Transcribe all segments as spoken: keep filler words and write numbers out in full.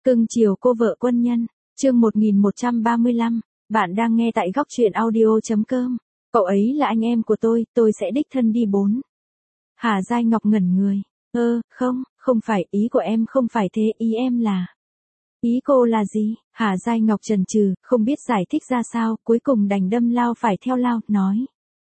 Cưng chiều cô vợ quân nhân, chương một nghìn một trăm ba mươi lăm, bạn đang nghe tại góc truyện audio.com. Cậu ấy là anh em của tôi, tôi sẽ đích thân đi bốn. Hà Giai Ngọc ngẩn người, ơ, không, không phải, ý của em không phải thế, ý em là... Ý cô là gì? Hà Giai Ngọc chần chừ, không biết giải thích ra sao, cuối cùng đành đâm lao phải theo lao, nói.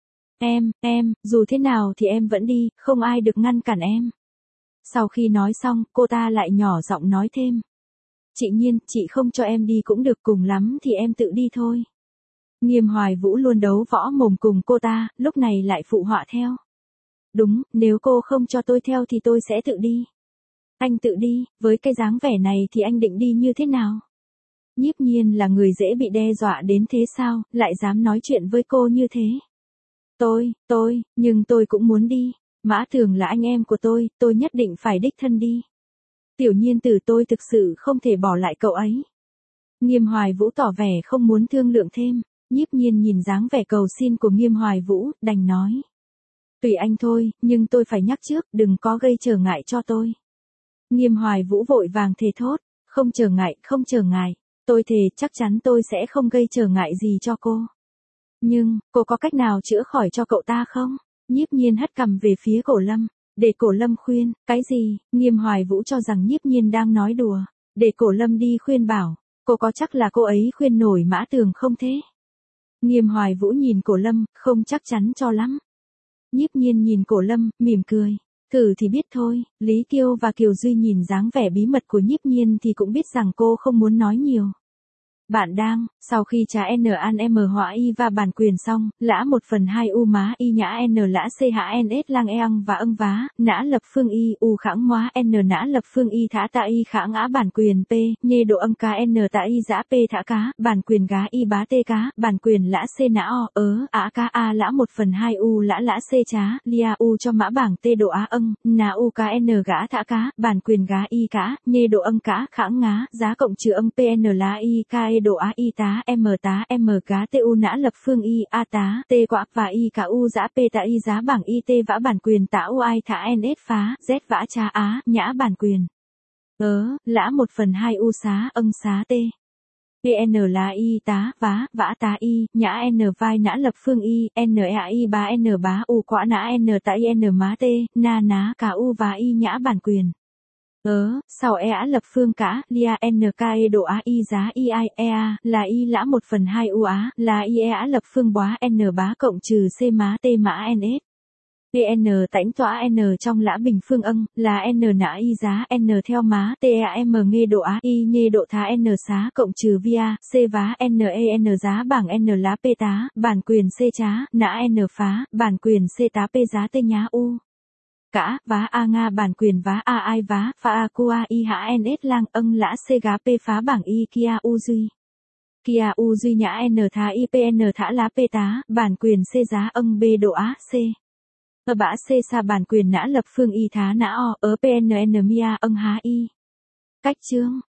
Em, em, dù thế nào thì em vẫn đi, không ai được ngăn cản em. Sau khi nói xong, cô ta lại nhỏ giọng nói thêm. Chị Nhiên, chị không cho em đi cũng được, cùng lắm thì em tự đi thôi. Nghiêm Hoài Vũ luôn đấu võ mồm cùng cô ta, lúc này lại phụ họa theo. Đúng, nếu cô không cho tôi theo thì tôi sẽ tự đi. Anh tự đi, với cái dáng vẻ này thì anh định đi như thế nào? Nhiếp Nhiên là người dễ bị đe dọa đến thế sao, lại dám nói chuyện với cô như thế? Tôi, tôi, nhưng tôi cũng muốn đi. Mã Tường là anh em của tôi, tôi nhất định phải đích thân đi. Tiểu Nhiên tử, tôi thực sự không thể bỏ lại cậu ấy. Nghiêm Hoài Vũ tỏ vẻ không muốn thương lượng thêm. Nhiếp Nhiên nhìn dáng vẻ cầu xin của Nghiêm Hoài Vũ, đành nói. Tùy anh thôi, nhưng tôi phải nhắc trước, đừng có gây trở ngại cho tôi. Nghiêm Hoài Vũ vội vàng thề thốt, không trở ngại, không trở ngại. Tôi thề chắc chắn tôi sẽ không gây trở ngại gì cho cô. Nhưng, cô có cách nào chữa khỏi cho cậu ta không? Nhiếp Nhiên hất cằm về phía Cổ Lâm. Để Cổ Lâm khuyên, cái gì? Nghiêm Hoài Vũ cho rằng Nhiếp Nhiên đang nói đùa. Để Cổ Lâm đi khuyên bảo, cô có chắc là cô ấy khuyên nổi Mã Tường không thế? Nghiêm Hoài Vũ nhìn Cổ Lâm, không chắc chắn cho lắm. Nhiếp Nhiên nhìn Cổ Lâm, mỉm cười. Thử thì biết thôi, Lý Kiêu và Kiều Duy nhìn dáng vẻ bí mật của Nhiếp Nhiên thì cũng biết rằng cô không muốn nói nhiều. Bạn đang, sau khi trả N an M họa Y và bản quyền xong, lã một phần hai U má Y nhã N lã C hạ N S lang E ăng và âng vá, nã lập phương Y U khãng hóa N nã lập phương Y thả tạ Y khãng á bản quyền P, nhê độ âng cá N tạ Y giã P thả cá, bản quyền gá Y bá T cá, bản quyền lã C nã O, ớ, á cá A lã một phần hai U lã lã C trá, lia U cho mã bảng T độ á âng, nà U cá N gã thả cá, bản quyền gá Y cá, nhê độ âng cá, khãng ngá, giá cộng trừ âng P N lá Y ca E độ á Y tá M tá M cá T U nã lập phương Y A tá T quạ và Y cả U giã P tạ Y giá bảng Y T vã bản quyền tả U I thả N S phá Z vã cha á nhã bản quyền ớ lã một phần hai U xá âng xá T P N là Y tá vá vã tá Y nhã N vai nã lập phương Y N E Y bá N bá U quạ nã N tạ Y N má T na ná cả U và Y nhã bản quyền ớ, sau E á lập phương cả, lia N K E độ á Y giá Y I E A, là Y lã một phần hai U á, là Y E á lập phương bóa N bá cộng trừ C má T mã N S. P N tãnh tỏa N trong lã bình phương âng, là N nã Y giá N theo má T E A M nghe độ á Y nhê độ thá N xá cộng trừ via, C vá N E N giá bảng N lá P tá, bản quyền C trá, nã N phá, bản quyền C tá P giá T nhá U. Cả, vá A Nga bản quyền vá A ai vá, phá A Qua Y hạ N S lang âng lã C gá P phá bảng Y Kia U Duy. Kia U Duy nhã N thá I P N thả lá P tá, bản quyền C giá âng B độ á C. Ở bã C xa bản quyền nã lập phương Y thá nã O, ở P N N Mia âng há Y. Cách chương.